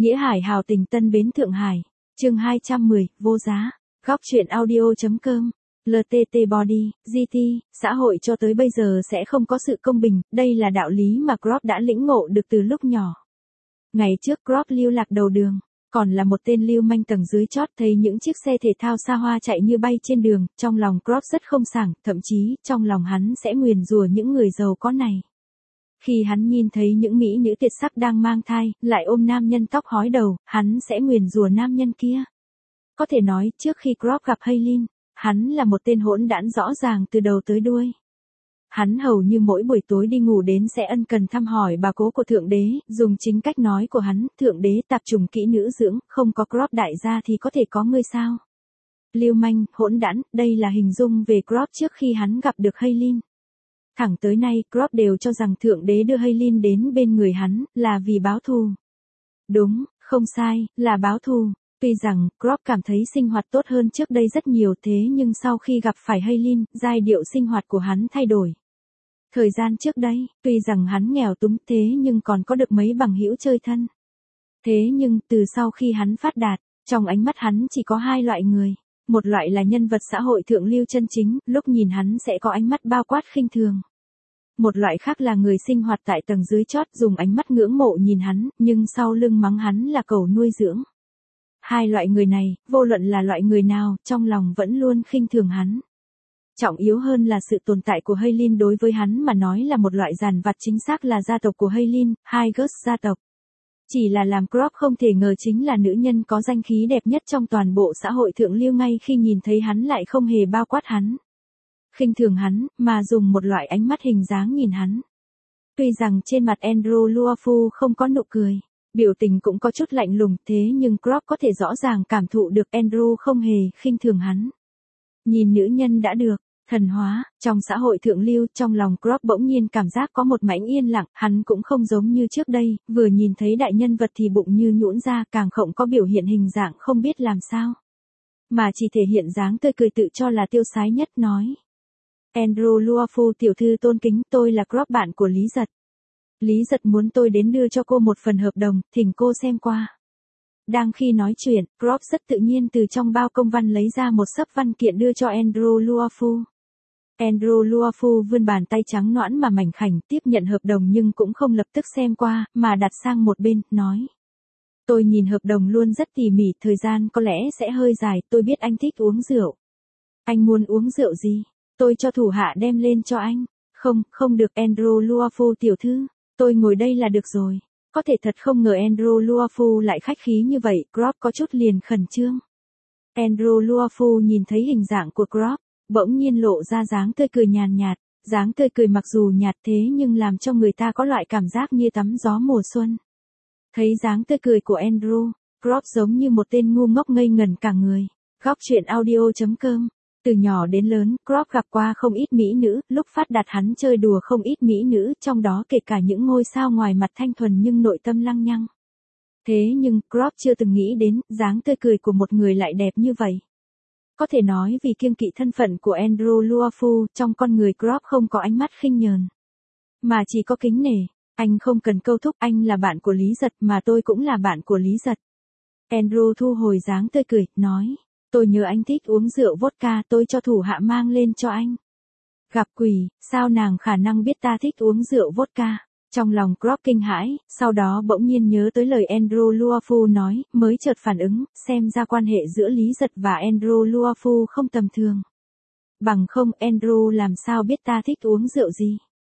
Nghĩa Hải hào tình Tân Bến Thượng Hải. Chương 210, vô giá. Góc truyện audio.com. LTT Body, GT, xã hội cho tới bây giờ sẽ không có sự công bình, đây là đạo lý mà Grob đã lĩnh ngộ được từ lúc nhỏ. Ngày trước Grob lưu lạc đầu đường, còn là một tên lưu manh tầng dưới chót, thấy những chiếc xe thể thao xa hoa chạy như bay trên đường, trong lòng Grob rất không sảng, thậm chí trong lòng hắn sẽ nguyền rủa những người giàu có này. Khi hắn nhìn thấy những mỹ nữ tuyệt sắc đang mang thai, lại ôm nam nhân tóc hói đầu, hắn sẽ nguyền rủa nam nhân kia. Có thể nói, trước khi Grob gặp Haylin, hắn là một tên hỗn đản rõ ràng từ đầu tới đuôi. Hắn hầu như mỗi buổi tối đi ngủ đến sẽ ân cần thăm hỏi bà cố của Thượng Đế, dùng chính cách nói của hắn, Thượng Đế tạp trùng kỹ nữ dưỡng, không có Grob đại gia thì có thể có ngươi sao. Lưu manh, hỗn đản, đây là hình dung về Grob trước khi hắn gặp được Haylin. Thẳng tới nay, Grob đều cho rằng Thượng Đế đưa Haylin đến bên người hắn, là vì báo thù. Đúng, không sai, là báo thù. Tuy rằng, Grob cảm thấy sinh hoạt tốt hơn trước đây rất nhiều, thế nhưng sau khi gặp phải Haylin, giai điệu sinh hoạt của hắn thay đổi. Thời gian trước đây, tuy rằng hắn nghèo túng thế nhưng còn có được mấy bằng hữu chơi thân. Thế nhưng, từ sau khi hắn phát đạt, trong ánh mắt hắn chỉ có hai loại người. Một loại là nhân vật xã hội thượng lưu chân chính, lúc nhìn hắn sẽ có ánh mắt bao quát khinh thường. Một loại khác là người sinh hoạt tại tầng dưới chót, dùng ánh mắt ngưỡng mộ nhìn hắn, nhưng sau lưng mắng hắn là cẩu nuôi dưỡng. Hai loại người này, vô luận là loại người nào, trong lòng vẫn luôn khinh thường hắn. Trọng yếu hơn là sự tồn tại của Haylin đối với hắn mà nói là một loại giàn vặt, chính xác là gia tộc của Haylin, Highgust gia tộc. Chỉ là làm Grob không thể ngờ chính là nữ nhân có danh khí đẹp nhất trong toàn bộ xã hội thượng lưu ngay khi nhìn thấy hắn lại không hề bao quát hắn. Khinh thường hắn, mà dùng một loại ánh mắt hình dáng nhìn hắn. Tuy rằng trên mặt Andrew Luofu không có nụ cười, biểu tình cũng có chút lạnh lùng, thế nhưng Grob có thể rõ ràng cảm thụ được Andrew không hề khinh thường hắn. Nhìn nữ nhân đã được thần hóa, trong xã hội thượng lưu, trong lòng Grob bỗng nhiên cảm giác có một mảnh yên lặng, hắn cũng không giống như trước đây, vừa nhìn thấy đại nhân vật thì bụng như nhũn ra, càng không có biểu hiện hình dạng không biết làm sao. Mà chỉ thể hiện dáng tươi cười tự cho là tiêu sái nhất, nói. Andrew Luofu tiểu thư tôn kính, tôi là Grob, bạn của Lý Giật. Lý Giật muốn tôi đến đưa cho cô một phần hợp đồng, thỉnh cô xem qua. Đang khi nói chuyện, Grob rất tự nhiên từ trong bao công văn lấy ra một xấp văn kiện đưa cho Andrew Luofu. Andrew Luofu vươn bàn tay trắng nõn mà mảnh khảnh, tiếp nhận hợp đồng nhưng cũng không lập tức xem qua, mà đặt sang một bên, nói. Tôi nhìn hợp đồng luôn rất tỉ mỉ, thời gian có lẽ sẽ hơi dài, tôi biết anh thích uống rượu. Anh muốn uống rượu gì? Tôi cho thủ hạ đem lên cho anh. Không được Andrew Luofu tiểu thư, tôi ngồi đây là được rồi. Có thể thật không ngờ Andrew Luofu lại khách khí như vậy, Grob có chút liền khẩn trương. Andrew Luofu nhìn thấy hình dạng của Grob, bỗng nhiên lộ ra dáng tươi cười nhàn nhạt, dáng tươi cười mặc dù nhạt thế nhưng làm cho người ta có loại cảm giác như tắm gió mùa xuân. Thấy dáng tươi cười của Andrew, Grob giống như một tên ngu ngốc ngây ngẩn cả người. Góc truyện audio.com. Từ nhỏ đến lớn, Grob gặp qua không ít mỹ nữ, lúc phát đạt hắn chơi đùa không ít mỹ nữ, trong đó kể cả những ngôi sao ngoài mặt thanh thuần nhưng nội tâm lăng nhăng. Thế nhưng, Grob chưa từng nghĩ đến, dáng tươi cười của một người lại đẹp như vậy. Có thể nói vì kiêng kỵ thân phận của Andrew Luofu, trong con người Grob không có ánh mắt khinh nhờn, mà chỉ có kính nể. Anh không cần câu thúc, anh là bạn của Lý Giật mà tôi cũng là bạn của Lý Giật. Andrew thu hồi dáng tươi cười, nói. Tôi nhớ anh thích uống rượu vodka, tôi cho thủ hạ mang lên cho anh. Gặp quỷ, sao nàng khả năng biết ta thích uống rượu vodka? Trong lòng Grob kinh hãi, sau đó bỗng nhiên nhớ tới lời Andrew Luofu nói, mới chợt phản ứng, xem ra quan hệ giữa Lý Giật và Andrew Luofu không tầm thường. Bằng không, Andrew làm sao biết ta thích uống rượu gì?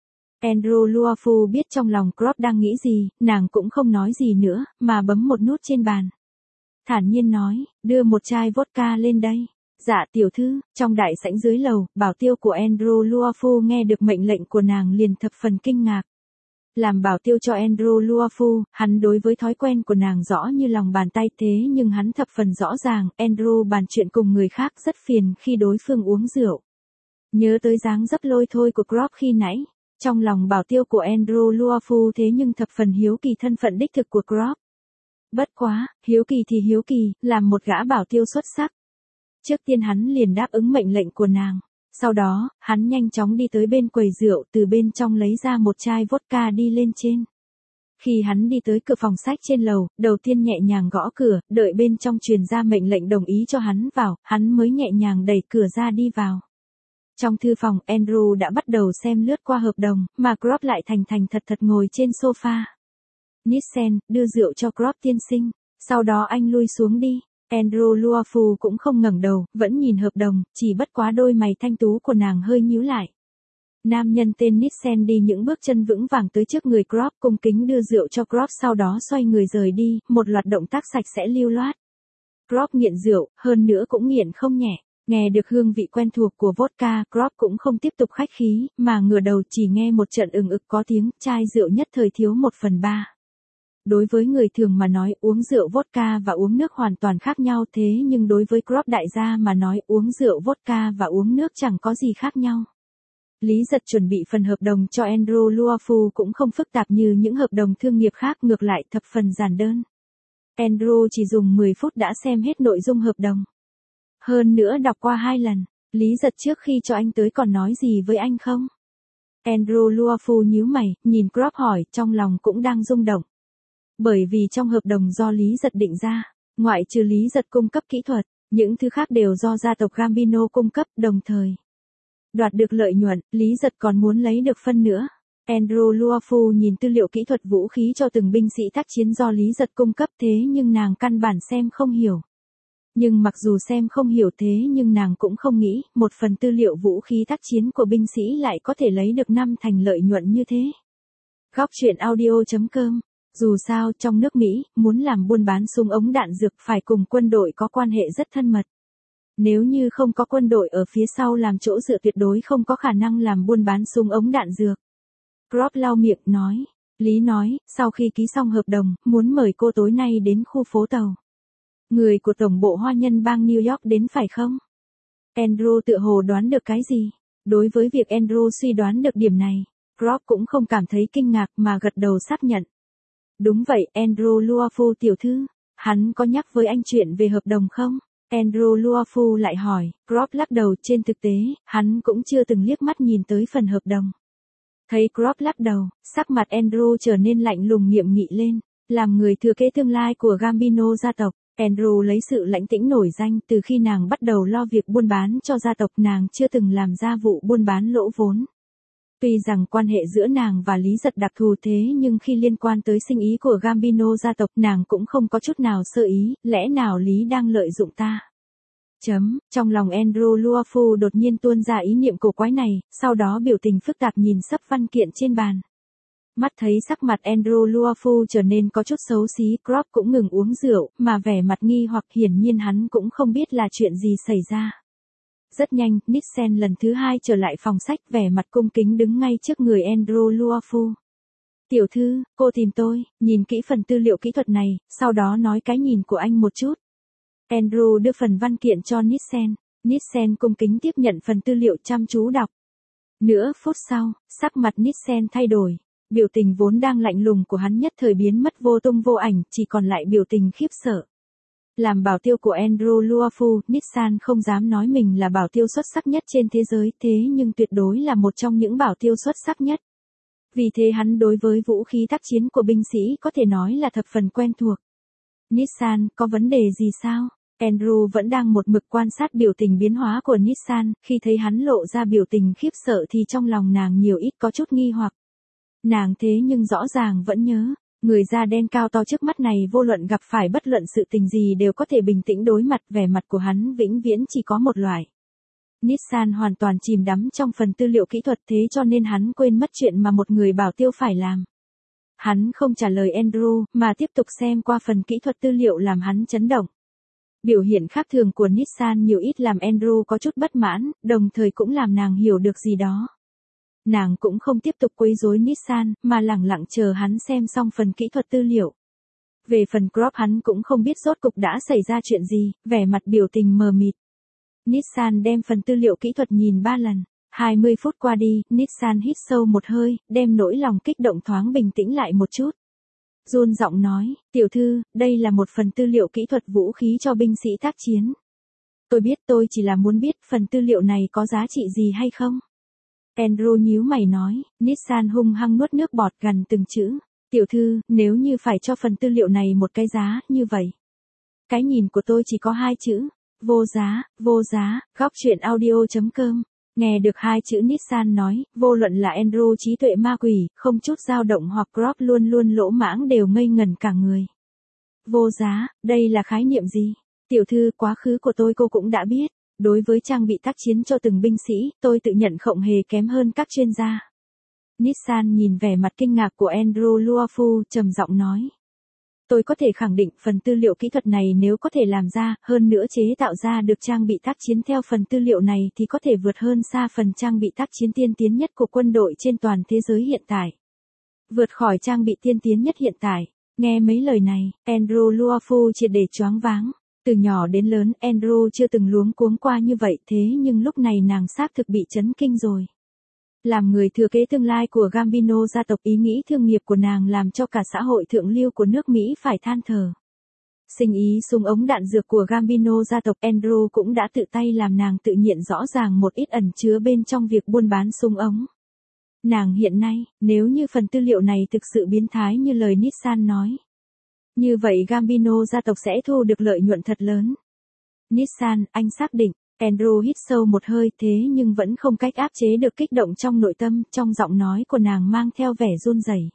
Andrew Luofu biết trong lòng Grob đang nghĩ gì, nàng cũng không nói gì nữa, mà bấm một nút trên bàn. Thản nhiên nói, đưa một chai vodka lên đây. Dạ tiểu thư, trong đại sảnh dưới lầu, bảo tiêu của Andrew Luofu nghe được mệnh lệnh của nàng liền thập phần kinh ngạc. Làm bảo tiêu cho Andrew Luofu, hắn đối với thói quen của nàng rõ như lòng bàn tay, thế nhưng hắn thập phần rõ ràng, Andrew bàn chuyện cùng người khác rất phiền khi đối phương uống rượu. Nhớ tới dáng dấp lôi thôi của Grob khi nãy, trong lòng bảo tiêu của Andrew Luofu thế nhưng thập phần hiếu kỳ thân phận đích thực của Grob. Bất quá, hiếu kỳ thì hiếu kỳ, làm một gã bảo tiêu xuất sắc. Trước tiên hắn liền đáp ứng mệnh lệnh của nàng. Sau đó, hắn nhanh chóng đi tới bên quầy rượu, từ bên trong lấy ra một chai vodka đi lên trên. Khi hắn đi tới cửa phòng sách trên lầu, đầu tiên nhẹ nhàng gõ cửa, đợi bên trong truyền ra mệnh lệnh đồng ý cho hắn vào, hắn mới nhẹ nhàng đẩy cửa ra đi vào. Trong thư phòng, Andrew đã bắt đầu xem lướt qua hợp đồng, mà Grob lại thành thành thật thật ngồi trên sofa. Nissen, đưa rượu cho Grob tiên sinh, sau đó anh lui xuống đi. Andrew Luofu cũng không ngẩng đầu, vẫn nhìn hợp đồng, chỉ bất quá đôi mày thanh tú của nàng hơi nhíu lại. Nam nhân tên Nissen đi những bước chân vững vàng tới trước người Grob, cung kính đưa rượu cho Grob, sau đó xoay người rời đi, một loạt động tác sạch sẽ lưu loát. Grob nghiện rượu, hơn nữa cũng nghiện không nhẹ. Nghe được hương vị quen thuộc của vodka, Grob cũng không tiếp tục khách khí, mà ngửa đầu chỉ nghe một trận ừng ực có tiếng, chai rượu nhất thời thiếu 1/3. Đối với người thường mà nói uống rượu vodka và uống nước hoàn toàn khác nhau, thế nhưng đối với Grob đại gia mà nói uống rượu vodka và uống nước chẳng có gì khác nhau. Lý Giật chuẩn bị phần hợp đồng cho Andrew Luofu cũng không phức tạp như những hợp đồng thương nghiệp khác, ngược lại thập phần giản đơn. Andrew chỉ dùng 10 phút đã xem hết nội dung hợp đồng. Hơn nữa đọc qua 2 lần, Lý Giật trước khi cho anh tới còn nói gì với anh không? Andrew Luofu nhíu mày, nhìn Grob hỏi, trong lòng cũng đang rung động. Bởi vì trong hợp đồng do Lý Giật định ra, ngoại trừ Lý Giật cung cấp kỹ thuật, những thứ khác đều do gia tộc Gambino cung cấp, đồng thời đoạt được lợi nhuận, Lý Giật còn muốn lấy được phân nữa. Andrew Luofu nhìn tư liệu kỹ thuật vũ khí cho từng binh sĩ tác chiến do Lý Giật cung cấp, thế nhưng nàng căn bản xem không hiểu. Nhưng mặc dù xem không hiểu thế nhưng nàng cũng không nghĩ, một phần tư liệu vũ khí tác chiến của binh sĩ lại có thể lấy được 5 thành lợi nhuận như thế. Góc truyện audio.com. Dù sao, trong nước Mỹ, muốn làm buôn bán súng ống đạn dược phải cùng quân đội có quan hệ rất thân mật. Nếu như không có quân đội ở phía sau làm chỗ dựa, tuyệt đối không có khả năng làm buôn bán súng ống đạn dược. Grob lau miệng nói. Lý nói, sau khi ký xong hợp đồng, muốn mời cô tối nay đến khu phố tàu. Người của tổng bộ hoa nhân bang New York đến phải không? Andrew tựa hồ đoán được cái gì? Đối với việc Andrew suy đoán được điểm này, Grob cũng không cảm thấy kinh ngạc mà gật đầu xác nhận. Đúng vậy, Andrew Luofu tiểu thư, hắn có nhắc với anh chuyện về hợp đồng không? Andrew Luofu lại hỏi. Grob lắc đầu, trên thực tế, hắn cũng chưa từng liếc mắt nhìn tới phần hợp đồng. Thấy Grob lắc đầu, sắc mặt Andrew trở nên lạnh lùng nghiêm nghị lên. Làm người thừa kế tương lai của Gambino gia tộc, Andrew lấy sự lãnh tĩnh nổi danh. Từ khi nàng bắt đầu lo việc buôn bán cho gia tộc, nàng chưa từng làm ra vụ buôn bán lỗ vốn. Tuy rằng quan hệ giữa nàng và Lý Giật đặc thù, thế nhưng khi liên quan tới sinh ý của Gambino gia tộc, nàng cũng không có chút nào sơ ý, lẽ nào Lý đang lợi dụng ta? Trong lòng Andrew Luofu đột nhiên tuôn ra ý niệm cổ quái này, sau đó biểu tình phức tạp nhìn sấp văn kiện trên bàn. Mắt thấy sắc mặt Andrew Luofu trở nên có chút xấu xí, Grob cũng ngừng uống rượu, mà vẻ mặt nghi hoặc, hiển nhiên hắn cũng không biết là chuyện gì xảy ra. Rất nhanh, Nissen lần thứ 2 trở lại phòng sách, vẻ mặt cung kính đứng ngay trước người Andrew Luofu. Tiểu thư, cô tìm tôi, nhìn kỹ phần tư liệu kỹ thuật này, sau đó nói cái nhìn của anh một chút. Andrew đưa phần văn kiện cho Nissen. Nissen cung kính tiếp nhận phần tư liệu, chăm chú đọc. Nửa phút sau, sắc mặt Nissen thay đổi. Biểu tình vốn đang lạnh lùng của hắn nhất thời biến mất vô tung vô ảnh, chỉ còn lại biểu tình khiếp sợ. Làm bảo tiêu của Andrew Luofu, Nissen không dám nói mình là bảo tiêu xuất sắc nhất trên thế giới, thế nhưng tuyệt đối là một trong những bảo tiêu xuất sắc nhất. Vì thế hắn đối với vũ khí tác chiến của binh sĩ có thể nói là thập phần quen thuộc. Nissen, có vấn đề gì sao? Andrew vẫn đang một mực quan sát biểu tình biến hóa của Nissen, khi thấy hắn lộ ra biểu tình khiếp sợ thì trong lòng nàng nhiều ít có chút nghi hoặc. Nàng thế nhưng rõ ràng vẫn nhớ, người da đen cao to trước mắt này vô luận gặp phải bất luận sự tình gì đều có thể bình tĩnh đối mặt, vẻ mặt của hắn vĩnh viễn chỉ có một loại. Nissen hoàn toàn chìm đắm trong phần tư liệu kỹ thuật, thế cho nên hắn quên mất chuyện mà một người bảo tiêu phải làm. Hắn không trả lời Andrew, mà tiếp tục xem qua phần kỹ thuật tư liệu làm hắn chấn động. Biểu hiện khác thường của Nissen nhiều ít làm Andrew có chút bất mãn, đồng thời cũng làm nàng hiểu được gì đó. Nàng cũng không tiếp tục quấy rối Nissen, mà lẳng lặng chờ hắn xem xong phần kỹ thuật tư liệu. Về phần Grob, hắn cũng không biết rốt cục đã xảy ra chuyện gì, vẻ mặt biểu tình mờ mịt. Nissen đem phần tư liệu kỹ thuật nhìn 3 lần. 20 phút qua đi, Nissen hít sâu một hơi, đem nỗi lòng kích động thoáng bình tĩnh lại một chút. Run giọng nói, tiểu thư, đây là một phần tư liệu kỹ thuật vũ khí cho binh sĩ tác chiến. Tôi biết, tôi chỉ là muốn biết phần tư liệu này có giá trị gì hay không. Andrew nhíu mày nói. Nissen hung hăng nuốt nước bọt, gần từng chữ. Tiểu thư, nếu như phải cho phần tư liệu này một cái giá, như vậy. Cái nhìn của tôi chỉ có hai chữ. Vô giá, góc chuyện audio.com. Nghe được hai chữ Nissan nói, vô luận là Andrew trí tuệ ma quỷ, không chút dao động hoặc Grob luôn luôn lỗ mãng đều ngây ngẩn cả người. Vô giá, đây là khái niệm gì? Tiểu thư, quá khứ của tôi cô cũng đã biết. Đối với trang bị tác chiến cho từng binh sĩ, tôi tự nhận không hề kém hơn các chuyên gia. Nissan nhìn vẻ mặt kinh ngạc của Andrew Luofu, trầm giọng nói. Tôi có thể khẳng định phần tư liệu kỹ thuật này nếu có thể làm ra, hơn nữa chế tạo ra được trang bị tác chiến theo phần tư liệu này thì có thể vượt hơn xa phần trang bị tác chiến tiên tiến nhất của quân đội trên toàn thế giới hiện tại. Vượt khỏi trang bị tiên tiến nhất hiện tại. Nghe mấy lời này, Andrew Luofu triệt để choáng váng. Từ nhỏ đến lớn, Andrew chưa từng luống cuống qua như vậy, thế nhưng lúc này nàng xác thực bị chấn kinh rồi. Làm người thừa kế tương lai của Gambino gia tộc, ý nghĩ thương nghiệp của nàng làm cho cả xã hội thượng lưu của nước Mỹ phải than thở. Sinh ý súng ống đạn dược của Gambino gia tộc, Andrew cũng đã tự tay làm nàng tự nhận rõ ràng một ít ẩn chứa bên trong việc buôn bán súng ống. Nàng hiện nay, nếu như phần tư liệu này thực sự biến thái như lời Nissan nói. Như vậy Gambino gia tộc sẽ thu được lợi nhuận thật lớn. Nissan, anh xác định. Andrew hít sâu một hơi, thế nhưng vẫn không cách áp chế được kích động trong nội tâm, trong giọng nói của nàng mang theo vẻ run rẩy.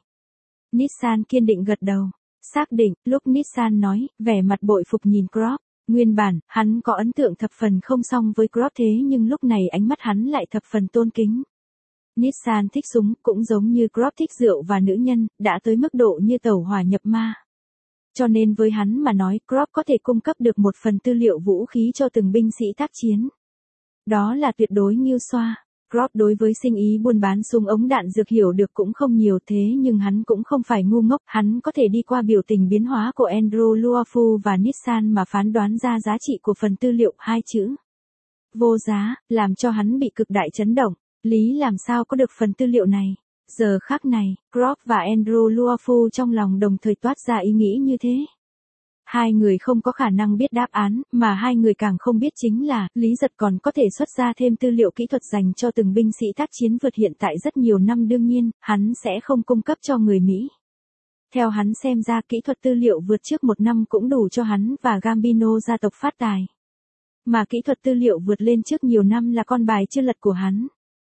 Nissan kiên định gật đầu. Xác định, lúc Nissan nói, vẻ mặt bội phục nhìn Grob. Nguyên bản, hắn có ấn tượng thập phần không song với Grob, thế nhưng lúc này ánh mắt hắn lại thập phần tôn kính. Nissan thích súng, cũng giống như Grob thích rượu và nữ nhân, đã tới mức độ như tẩu hỏa nhập ma. Cho nên với hắn mà nói, Grob có thể cung cấp được một phần tư liệu vũ khí cho từng binh sĩ tác chiến. Đó là tuyệt đối nghiêu xoa. Grob đối với sinh ý buôn bán súng ống đạn dược hiểu được cũng không nhiều, thế nhưng hắn cũng không phải ngu ngốc, hắn có thể đi qua biểu tình biến hóa của Andrew Luofu và Nissan mà phán đoán ra giá trị của phần tư liệu, hai chữ. Vô giá, làm cho hắn bị cực đại chấn động. Lý làm sao có được phần tư liệu này? Giờ khắc này, Grob và Andrew Luofu trong lòng đồng thời toát ra ý nghĩ như thế. Hai người không có khả năng biết đáp án, mà hai người càng không biết chính là, Lý Giật còn có thể xuất ra thêm tư liệu kỹ thuật dành cho từng binh sĩ tác chiến vượt hiện tại rất nhiều năm, đương nhiên, hắn sẽ không cung cấp cho người Mỹ. Theo hắn xem ra, kỹ thuật tư liệu vượt trước một năm cũng đủ cho hắn và Gambino gia tộc phát tài. Mà kỹ thuật tư liệu vượt lên trước nhiều năm là con bài chưa lật của hắn.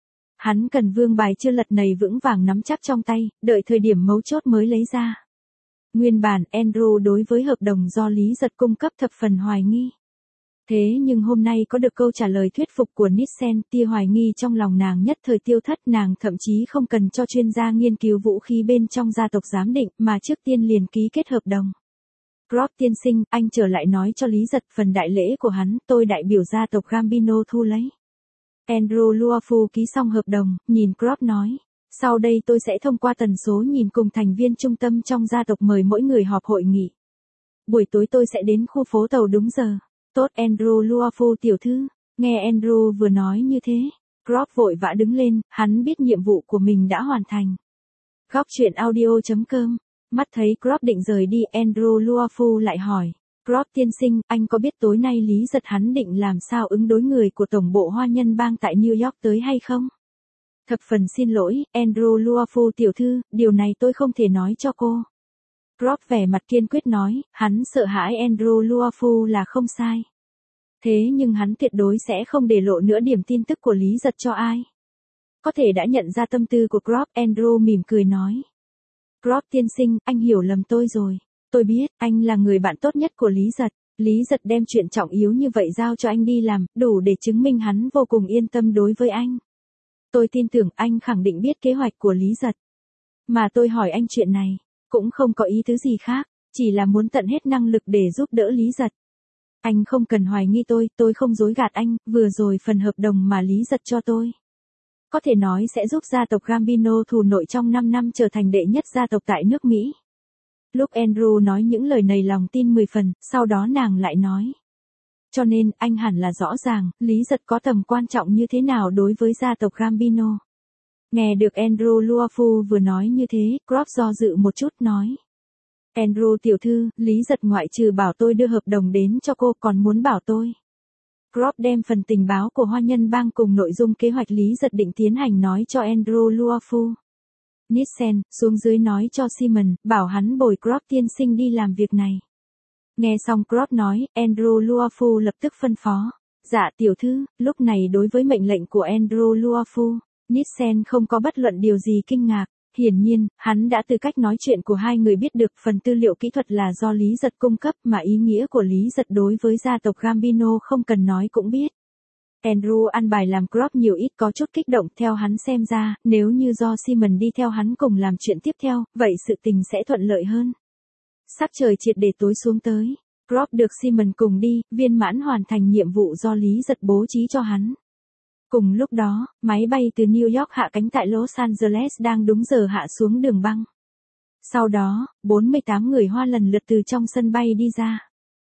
Hắn cần vương bài chưa lật này vững vàng nắm chắc trong tay, đợi thời điểm mấu chốt mới lấy ra. Nguyên bản, Andrew đối với hợp đồng do Lý Giật cung cấp thập phần hoài nghi. Thế nhưng hôm nay có được câu trả lời thuyết phục của Nissan, tia hoài nghi trong lòng nàng nhất thời tiêu thất, nàng thậm chí không cần cho chuyên gia nghiên cứu vũ khí bên trong gia tộc giám định, mà trước tiên liền ký kết hợp đồng. Grob tiên sinh, anh trở lại nói cho Lý Giật phần đại lễ của hắn, tôi đại biểu gia tộc Gambino thu lấy. Andrew Luofu ký xong hợp đồng, nhìn Grob nói. Sau đây tôi sẽ thông qua tần số nhìn cùng thành viên trung tâm trong gia tộc mời mỗi người họp hội nghị. Buổi tối tôi sẽ đến khu phố tàu đúng giờ. Tốt Andrew Luofu tiểu thư. Nghe Andrew vừa nói như thế. Grob vội vã đứng lên, hắn biết nhiệm vụ của mình đã hoàn thành. Góc chuyện audio.com. Mắt thấy Grob định rời đi, Andrew Luofu lại hỏi. Grob tiên sinh, anh có biết tối nay Lý Giật hắn định làm sao ứng đối người của tổng bộ Hoa Nhân Bang tại New York tới hay không? Thập phần xin lỗi, Andrew Luofu tiểu thư, điều này tôi không thể nói cho cô. Grob vẻ mặt kiên quyết nói, hắn sợ hãi Andrew Luofu là không sai. Thế nhưng hắn tuyệt đối sẽ không để lộ nửa điểm tin tức của Lý Giật cho ai. Có thể đã nhận ra tâm tư của Grob, Andrew mỉm cười nói. Grob tiên sinh, anh hiểu lầm tôi rồi. Tôi biết, anh là người bạn tốt nhất của Lý Giật. Lý Giật đem chuyện trọng yếu như vậy giao cho anh đi làm, đủ để chứng minh hắn vô cùng yên tâm đối với anh. Tôi tin tưởng anh khẳng định biết kế hoạch của Lý Giật. Mà tôi hỏi anh chuyện này, cũng không có ý tứ gì khác, chỉ là muốn tận hết năng lực để giúp đỡ Lý Giật. Anh không cần hoài nghi tôi không dối gạt anh, vừa rồi phần hợp đồng mà Lý Giật cho tôi. Có thể nói sẽ giúp gia tộc Gambino thù nội trong 5 năm trở thành đệ nhất gia tộc tại nước Mỹ. Lúc Andrew nói những lời này lòng tin 10 phần, sau đó nàng lại nói. Cho nên, anh hẳn là rõ ràng, Lý Giật có tầm quan trọng như thế nào đối với gia tộc Gambino. Nghe được Andrew Luofu vừa nói như thế, Grob do dự một chút nói. Andrew tiểu thư, Lý Giật ngoại trừ bảo tôi đưa hợp đồng đến cho cô còn muốn bảo tôi. Grob đem phần tình báo của Hoa Nhân Bang cùng nội dung kế hoạch Lý Giật định tiến hành nói cho Andrew Luofu. Nielsen, xuống dưới nói cho Simon, bảo hắn bồi Groff tiên sinh đi làm việc này. Nghe xong Groff nói, Andrew Luofu lập tức phân phó. Dạ tiểu thư, lúc này đối với mệnh lệnh của Andrew Luofu, Nielsen không có bất luận điều gì kinh ngạc. Hiển nhiên, hắn đã từ cách nói chuyện của hai người biết được phần tư liệu kỹ thuật là do Lý Giật cung cấp mà ý nghĩa của Lý Giật đối với gia tộc Gambino không cần nói cũng biết. Andrew ăn bài làm Groff nhiều ít có chút kích động theo hắn xem ra, nếu như do Simon đi theo hắn cùng làm chuyện tiếp theo, vậy sự tình sẽ thuận lợi hơn. Sắp trời triệt để tối xuống tới, Groff được Simon cùng đi, viên mãn hoàn thành nhiệm vụ do Lý Giật bố trí cho hắn. Cùng lúc đó, máy bay từ New York hạ cánh tại Los Angeles đang đúng giờ hạ xuống đường băng. Sau đó, 48 người Hoa lần lượt từ trong sân bay đi ra.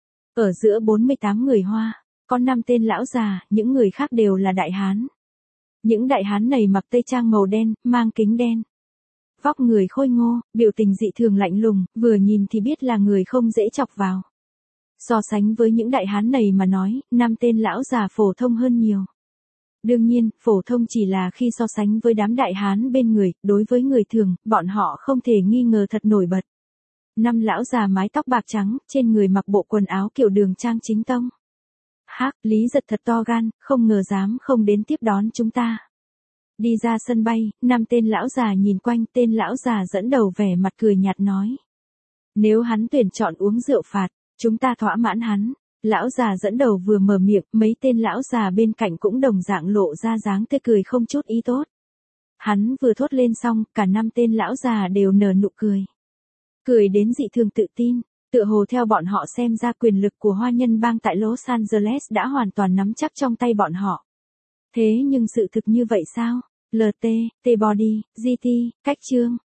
Ở giữa 48 người Hoa, có 5 tên lão già, những người khác đều là đại hán. Những đại hán này mặc tây trang màu đen, mang kính đen. Vóc người khôi ngô, biểu tình dị thường lạnh lùng, vừa nhìn thì biết là người không dễ chọc vào. So sánh với những đại hán này mà nói, 5 tên lão già phổ thông hơn nhiều. Đương nhiên, phổ thông chỉ là khi so sánh với đám đại hán bên người, đối với người thường, bọn họ không thể nghi ngờ thật nổi bật. 5 lão già mái tóc bạc trắng, trên người mặc bộ quần áo kiểu đường trang chính tông. Hắc, Lý Giật thật to gan, không ngờ dám không đến tiếp đón chúng ta. Đi ra sân bay, 5 tên lão già nhìn quanh, tên lão già dẫn đầu vẻ mặt cười nhạt nói. Nếu hắn tuyển chọn uống rượu phạt, chúng ta thỏa mãn hắn. Lão già dẫn đầu vừa mở miệng, mấy tên lão già bên cạnh cũng đồng dạng lộ ra dáng tươi cười không chút ý tốt. Hắn vừa thốt lên xong, cả 5 tên lão già đều nở nụ cười. Cười đến dị thường tự tin, tựa hồ theo bọn họ xem ra quyền lực của Hoa Nhân bang tại Los Angeles đã hoàn toàn nắm chắc trong tay bọn họ. Thế nhưng sự thực như vậy sao? LT, T-Body, GT, Cách Trương,